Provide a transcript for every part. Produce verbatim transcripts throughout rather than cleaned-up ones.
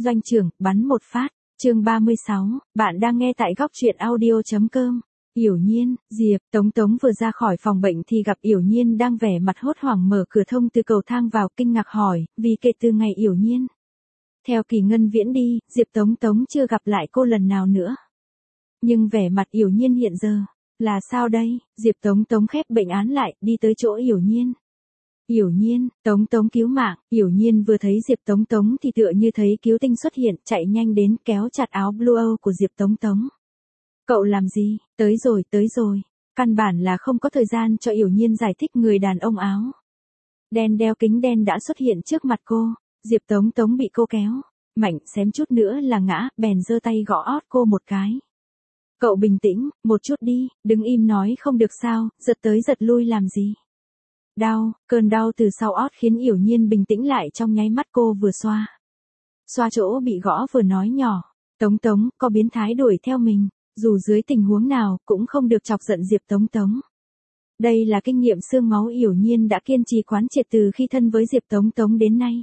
Doanh trưởng, bắn một phát. Chương ba mươi sáu, bạn đang nghe tại góc truyện audio chấm com. Yểu Nhiên, Diệp, Tống Tống vừa ra khỏi phòng bệnh thì gặp Yểu Nhiên đang vẻ mặt hốt hoảng mở cửa thông từ cầu thang vào, kinh ngạc hỏi, vì kể từ ngày Yểu Nhiên theo Kỳ Ngân Viễn đi, Diệp Tống Tống chưa gặp lại cô lần nào nữa. Nhưng vẻ mặt Yểu Nhiên hiện giờ, là sao đây? Diệp Tống Tống khép bệnh án lại, đi tới chỗ Yểu Nhiên. Yểu Nhiên, Tống Tống cứu mạng. Yểu Nhiên vừa thấy Diệp Tống Tống thì tựa như thấy cứu tinh xuất hiện, chạy nhanh đến kéo chặt áo blue của Diệp Tống Tống. Cậu làm gì? Tới rồi, tới rồi. Căn bản là không có thời gian cho Yểu Nhiên giải thích. Người đàn ông áo đen đeo kính đen đã xuất hiện trước mặt cô. Diệp Tống Tống bị cô kéo mạnh, xém chút nữa là ngã, bèn giơ tay gõ ót cô một cái. Cậu bình tĩnh, một chút đi, đứng im nói không được sao, giật tới giật lui làm gì? Đau, cơn đau từ sau ót khiến Yểu Nhiên bình tĩnh lại trong nháy mắt. Cô vừa xoa xoa chỗ bị gõ vừa nói nhỏ, Tống Tống, có biến thái đuổi theo mình, dù dưới tình huống nào cũng không được chọc giận Diệp Tống Tống. Đây là kinh nghiệm xương máu Yểu Nhiên đã kiên trì quán triệt từ khi thân với Diệp Tống Tống đến nay.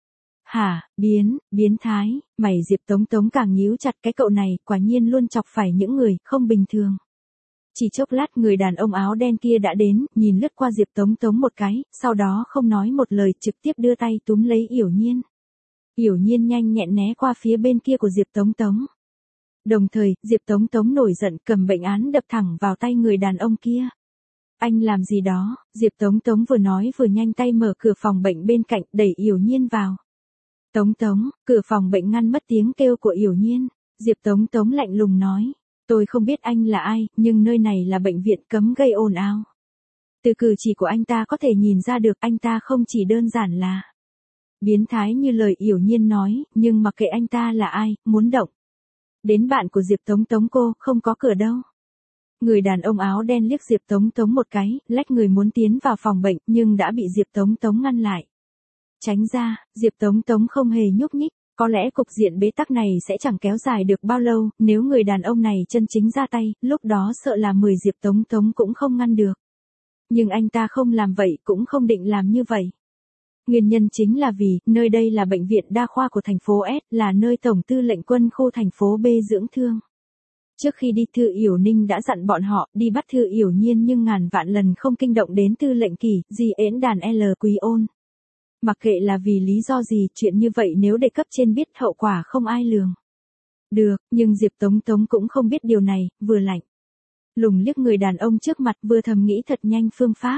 Hả, biến, biến thái, mày Diệp Tống Tống càng nhíu chặt, cái cậu này quả nhiên luôn chọc phải những người không bình thường. Chỉ chốc lát người đàn ông áo đen kia đã đến, nhìn lướt qua Diệp Tống Tống một cái, sau đó không nói một lời trực tiếp đưa tay túm lấy Yểu Nhiên. Yểu Nhiên nhanh nhẹn né qua phía bên kia của Diệp Tống Tống. Đồng thời, Diệp Tống Tống nổi giận cầm bệnh án đập thẳng vào tay người đàn ông kia. Anh làm gì đó? Diệp Tống Tống vừa nói vừa nhanh tay mở cửa phòng bệnh bên cạnh, đẩy Yểu Nhiên vào. Tống Tống, cửa phòng bệnh ngăn mất tiếng kêu của Yểu Nhiên. Diệp Tống Tống lạnh lùng nói. Tôi không biết anh là ai, nhưng nơi này là bệnh viện, cấm gây ồn ào. Từ cử chỉ của anh ta có thể nhìn ra được anh ta không chỉ đơn giản là biến thái như lời Yểu Nhiên nói, nhưng mặc kệ anh ta là ai, muốn động đến bạn của Diệp Tống Tống cô, không có cửa đâu. Người đàn ông áo đen liếc Diệp Tống Tống một cái, lách người muốn tiến vào phòng bệnh, nhưng đã bị Diệp Tống Tống ngăn lại. Tránh ra, Diệp Tống Tống không hề nhúc nhích. Có lẽ cục diện bế tắc này sẽ chẳng kéo dài được bao lâu, nếu người đàn ông này chân chính ra tay, lúc đó sợ là mười Diệp Tống Tống cũng không ngăn được. Nhưng anh ta không làm vậy, cũng không định làm như vậy. Nguyên nhân chính là vì, nơi đây là bệnh viện đa khoa của thành phố S, là nơi Tổng tư lệnh quân khu thành phố B dưỡng thương. Trước khi đi, Thư Yểu Ninh đã dặn bọn họ đi bắt Thư Yểu Nhiên, nhưng ngàn vạn lần không kinh động đến tư lệnh Kỳ, di ễn đàn L Quý Ôn. Mặc kệ là vì lý do gì, chuyện như vậy nếu để cấp trên biết, hậu quả không ai lường được, nhưng Diệp Tống Tống cũng không biết điều này, vừa lạnh lùng liếc người đàn ông trước mặt, vừa thầm nghĩ thật nhanh phương pháp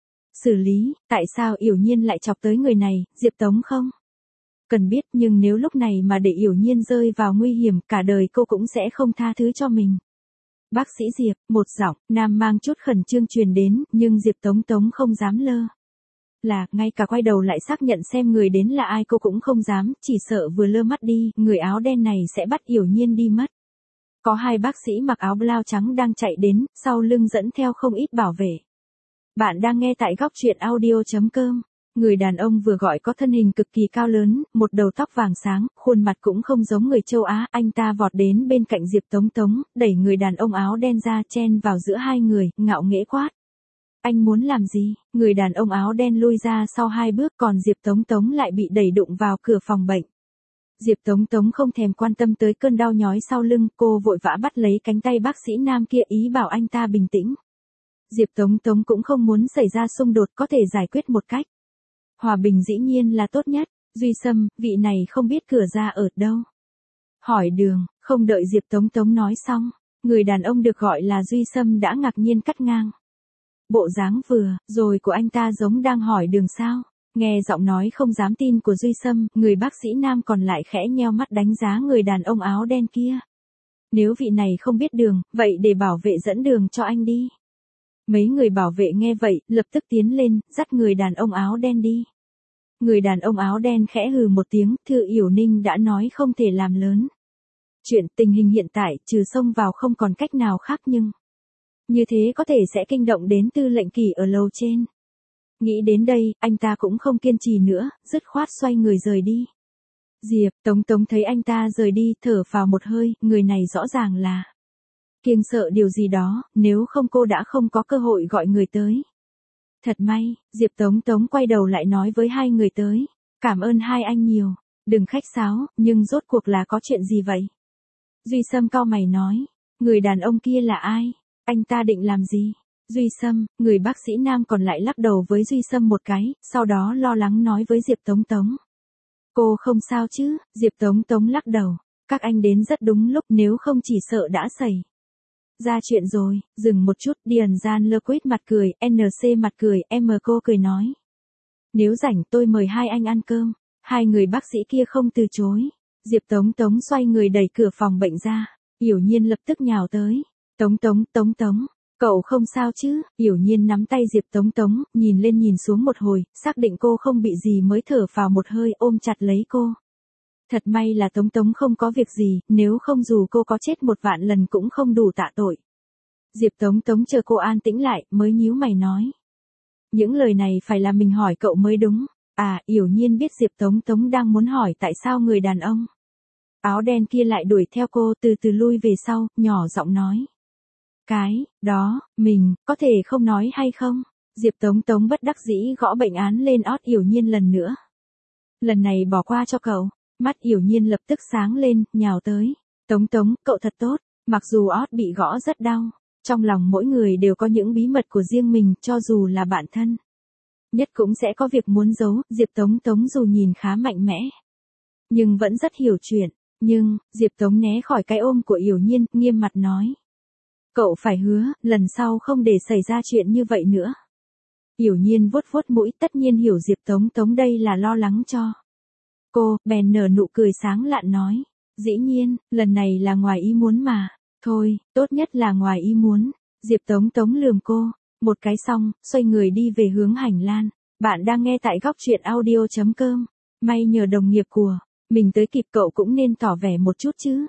xử lý. Tại sao Yểu Nhiên lại chọc tới người này? Diệp Tống không cần biết, nhưng nếu lúc này mà để Yểu Nhiên rơi vào nguy hiểm, cả đời cô cũng sẽ không tha thứ cho mình. Bác sĩ Diệp, một giọng nam mang chút khẩn trương truyền đến, nhưng Diệp Tống Tống không dám lơ là, ngay cả quay đầu lại xác nhận xem người đến là ai cô cũng không dám, chỉ sợ vừa lơ mắt đi, người áo đen này sẽ bắt Yểu Nhiên đi mất. Có hai bác sĩ mặc áo blau trắng đang chạy đến, sau lưng dẫn theo không ít bảo vệ. Bạn đang nghe tại góc truyện audio chấm com. Người đàn ông vừa gọi có thân hình cực kỳ cao lớn, một đầu tóc vàng sáng, khuôn mặt cũng không giống người châu Á. Anh ta vọt đến bên cạnh Diệp Tống Tống, đẩy người đàn ông áo đen ra, chen vào giữa hai người, ngạo nghễ quát. Anh muốn làm gì? Người đàn ông áo đen lui ra sau hai bước, còn Diệp Tống Tống lại bị đẩy đụng vào cửa phòng bệnh. Diệp Tống Tống không thèm quan tâm tới cơn đau nhói sau lưng, cô vội vã bắt lấy cánh tay bác sĩ nam kia, ý bảo anh ta bình tĩnh. Diệp Tống Tống cũng không muốn xảy ra xung đột, có thể giải quyết một cách hòa bình dĩ nhiên là tốt nhất. Duy Sâm, vị này không biết cửa ra ở đâu. Hỏi đường. Không đợi Diệp Tống Tống nói xong, người đàn ông được gọi là Duy Sâm đã ngạc nhiên cắt ngang. Bộ dáng vừa rồi của anh ta giống đang hỏi đường sao. Nghe giọng nói không dám tin của Duy Sâm, người bác sĩ nam còn lại khẽ nheo mắt đánh giá người đàn ông áo đen kia. Nếu vị này không biết đường, vậy để bảo vệ dẫn đường cho anh đi. Mấy người bảo vệ nghe vậy, lập tức tiến lên, dắt người đàn ông áo đen đi. Người đàn ông áo đen khẽ hừ một tiếng, Thư Yểu Ninh đã nói không thể làm lớn chuyện, tình hình hiện tại, trừ xông vào không còn cách nào khác, nhưng như thế có thể sẽ kinh động đến tư lệnh Kỳ ở lầu trên. Nghĩ đến đây, anh ta cũng không kiên trì nữa, dứt khoát xoay người rời đi. Diệp Tống Tống thấy anh ta rời đi, thở vào một hơi, người này rõ ràng là kiêng sợ điều gì đó, nếu không cô đã không có cơ hội gọi người tới. Thật may, Diệp Tống Tống quay đầu lại nói với hai người tới. Cảm ơn hai anh nhiều. Đừng khách sáo, nhưng rốt cuộc là có chuyện gì vậy? Duy Sâm cau mày nói, người đàn ông kia là ai? Anh ta định làm gì? Duy Sâm, người bác sĩ nam còn lại lắc đầu với Duy Sâm một cái, sau đó lo lắng nói với Diệp Tống Tống. Cô không sao chứ? Diệp Tống Tống lắc đầu, các anh đến rất đúng lúc, nếu không chỉ sợ đã xảy ra chuyện rồi. Dừng một chút, Điền Gian Lơ Quýt mặt cười, en xê mặt cười, em cô cười nói. Nếu rảnh tôi mời hai anh ăn cơm. Hai người bác sĩ kia không từ chối. Diệp Tống Tống xoay người đẩy cửa phòng bệnh ra. Yểu Nhiên lập tức nhào tới. Tống Tống, Tống Tống, cậu không sao chứ? Yểu Nhiên nắm tay Diệp Tống Tống, nhìn lên nhìn xuống một hồi, xác định cô không bị gì mới thở phào một hơi, ôm chặt lấy cô. Thật may là Tống Tống không có việc gì, nếu không dù cô có chết một vạn lần cũng không đủ tạ tội. Diệp Tống Tống chờ cô an tĩnh lại, mới nhíu mày nói. Những lời này phải là mình hỏi cậu mới đúng. À, Yểu Nhiên biết Diệp Tống Tống đang muốn hỏi tại sao người đàn ông áo đen kia lại đuổi theo cô, từ từ lui về sau, nhỏ giọng nói. Cái, đó, mình, có thể không nói hay không? Diệp Tống Tống bất đắc dĩ gõ bệnh án lên ót Yểu Nhiên lần nữa. Lần này bỏ qua cho cậu. Mắt Yểu Nhiên lập tức sáng lên, nhào tới. Tống Tống, cậu thật tốt, mặc dù ót bị gõ rất đau. Trong lòng mỗi người đều có những bí mật của riêng mình, cho dù là bạn thân nhất cũng sẽ có việc muốn giấu. Diệp Tống Tống dù nhìn khá mạnh mẽ, nhưng vẫn rất hiểu chuyện. Nhưng, Diệp Tống né khỏi cái ôm của Yểu Nhiên, nghiêm mặt nói. Cậu phải hứa, lần sau không để xảy ra chuyện như vậy nữa. Yểu Nhiên vuốt vuốt mũi, tất nhiên hiểu Diệp Tống Tống đây là lo lắng cho cô, bèn nở nụ cười sáng lạn nói. Dĩ nhiên, lần này là ngoài ý muốn mà. Thôi, tốt nhất là ngoài ý muốn. Diệp Tống Tống lườm cô. Một cái xong, xoay người đi về hướng hành lang. Bạn đang nghe tại góc truyện audio chấm com. May nhờ đồng nghiệp của mình tới kịp, cậu cũng nên tỏ vẻ một chút chứ.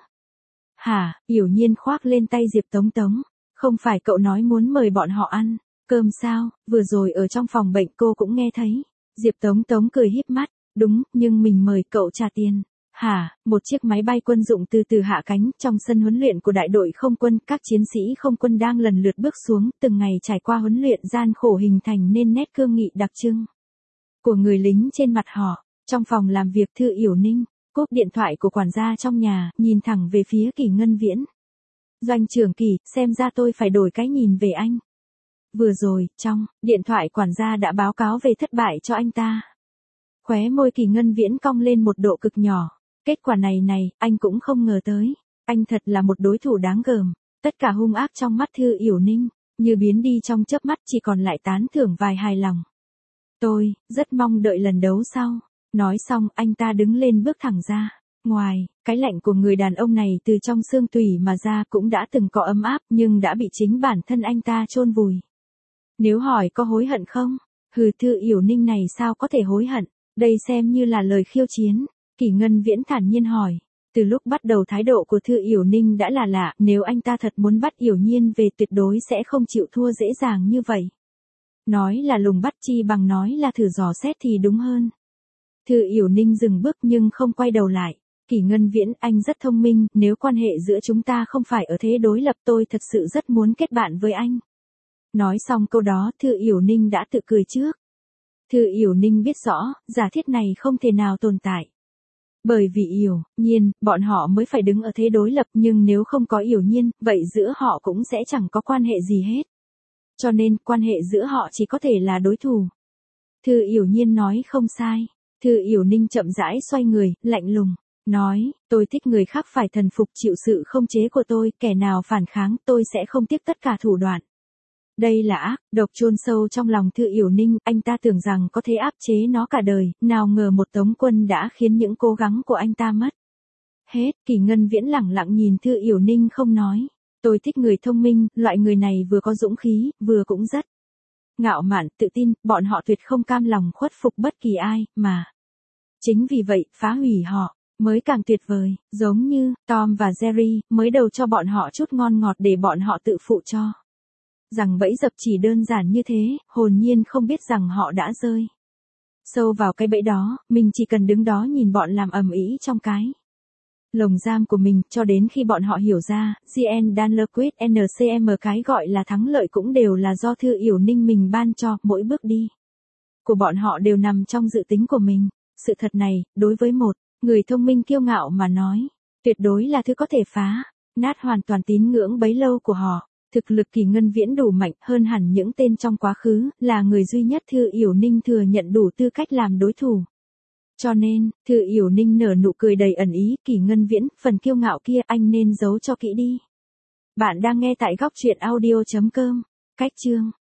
Hả? Yểu Nhiên khoác lên tay Diệp Tống Tống. Không phải cậu nói muốn mời bọn họ ăn cơm sao? Vừa rồi ở trong phòng bệnh cô cũng nghe thấy. Diệp Tống Tống cười híp mắt. Đúng, nhưng mình mời cậu trả tiền. Hả? Một chiếc máy bay quân dụng từ từ hạ cánh, trong sân huấn luyện của đại đội không quân, các chiến sĩ không quân đang lần lượt bước xuống, từng ngày trải qua huấn luyện gian khổ hình thành nên nét cương nghị đặc trưng của người lính trên mặt họ. Trong phòng làm việc, Thư Yểu Ninh cúp điện thoại của quản gia trong nhà, nhìn thẳng về phía Kỷ Ngân Viễn. Doanh trưởng Kỷ, xem ra tôi phải đổi cái nhìn về anh. Vừa rồi, trong điện thoại quản gia đã báo cáo về thất bại cho anh ta. Khóe môi Kỷ Ngân Viễn cong lên một độ cực nhỏ. Kết quả này này, anh cũng không ngờ tới. Anh thật là một đối thủ đáng gờm. Tất cả hung ác trong mắt Thư Yểu Ninh như biến đi trong chớp mắt, chỉ còn lại tán thưởng vài hài lòng. Tôi rất mong đợi lần đấu sau. Nói xong, anh ta đứng lên bước thẳng ra. Ngoài, cái lạnh của người đàn ông này từ trong xương tủy mà ra cũng đã từng có ấm áp, nhưng đã bị chính bản thân anh ta chôn vùi. Nếu hỏi có hối hận không? Hừ, Thư Yểu Ninh này sao có thể hối hận? Đây xem như là lời khiêu chiến. Kỷ Ngân Viễn thản nhiên hỏi. Từ lúc bắt đầu thái độ của Thư Yểu Ninh đã là lạ, nếu anh ta thật muốn bắt Yểu Nhiên về tuyệt đối sẽ không chịu thua dễ dàng như vậy. Nói là lùng bắt chi bằng nói là thử dò xét thì đúng hơn. Thư Yểu Ninh dừng bước nhưng không quay đầu lại. Kỷ Ngân Viễn, anh rất thông minh, nếu quan hệ giữa chúng ta không phải ở thế đối lập tôi thật sự rất muốn kết bạn với anh. Nói xong câu đó, Thư Yểu Ninh đã tự cười trước. Thư Yểu Ninh biết rõ, giả thiết này không thể nào tồn tại. Bởi vì Yểu Nhiên, bọn họ mới phải đứng ở thế đối lập, nhưng nếu không có Yểu Nhiên, vậy giữa họ cũng sẽ chẳng có quan hệ gì hết. Cho nên, quan hệ giữa họ chỉ có thể là đối thủ. Thư Yểu Nhiên nói không sai. Thư Yểu Ninh chậm rãi xoay người, lạnh lùng, nói, tôi thích người khác phải thần phục chịu sự không chế của tôi, kẻ nào phản kháng tôi sẽ không tiếc tất cả thủ đoạn. Đây là ác, độc chôn sâu trong lòng Thư Yểu Ninh, anh ta tưởng rằng có thể áp chế nó cả đời, nào ngờ một Tống Quân đã khiến những cố gắng của anh ta mất hết. Kỷ Ngân Viễn lẳng lặng nhìn Thư Yểu Ninh không nói. Tôi thích người thông minh, loại người này vừa có dũng khí, vừa cũng rất ngạo mạn, tự tin, bọn họ tuyệt không cam lòng khuất phục bất kỳ ai, mà chính vì vậy, phá hủy họ mới càng tuyệt vời, giống như Tom và Jerry, mới đầu cho bọn họ chút ngon ngọt để bọn họ tự phụ cho rằng bẫy dập chỉ đơn giản như thế, hồn nhiên không biết rằng họ đã rơi sâu vào cái bẫy đó, mình chỉ cần đứng đó nhìn bọn làm ầm ĩ trong cái lồng giam của mình, cho đến khi bọn họ hiểu ra, Jean Danlerquist en xê em cái gọi là thắng lợi cũng đều là do Thư Yểu Ninh mình ban cho, mỗi bước đi của bọn họ đều nằm trong dự tính của mình. Sự thật này, đối với một Người thông minh kiêu ngạo mà nói, tuyệt đối là thứ có thể phá, nát hoàn toàn tín ngưỡng bấy lâu của họ. Thực lực Kỳ Ngân Viễn đủ mạnh hơn hẳn những tên trong quá khứ, là người duy nhất Thư Yểu Ninh thừa nhận đủ tư cách làm đối thủ. Cho nên, Thư Yểu Ninh nở nụ cười đầy ẩn ý, Kỳ Ngân Viễn, phần kiêu ngạo kia anh nên giấu cho kỹ đi. Bạn đang nghe tại góc truyện audio chấm com. Cách chương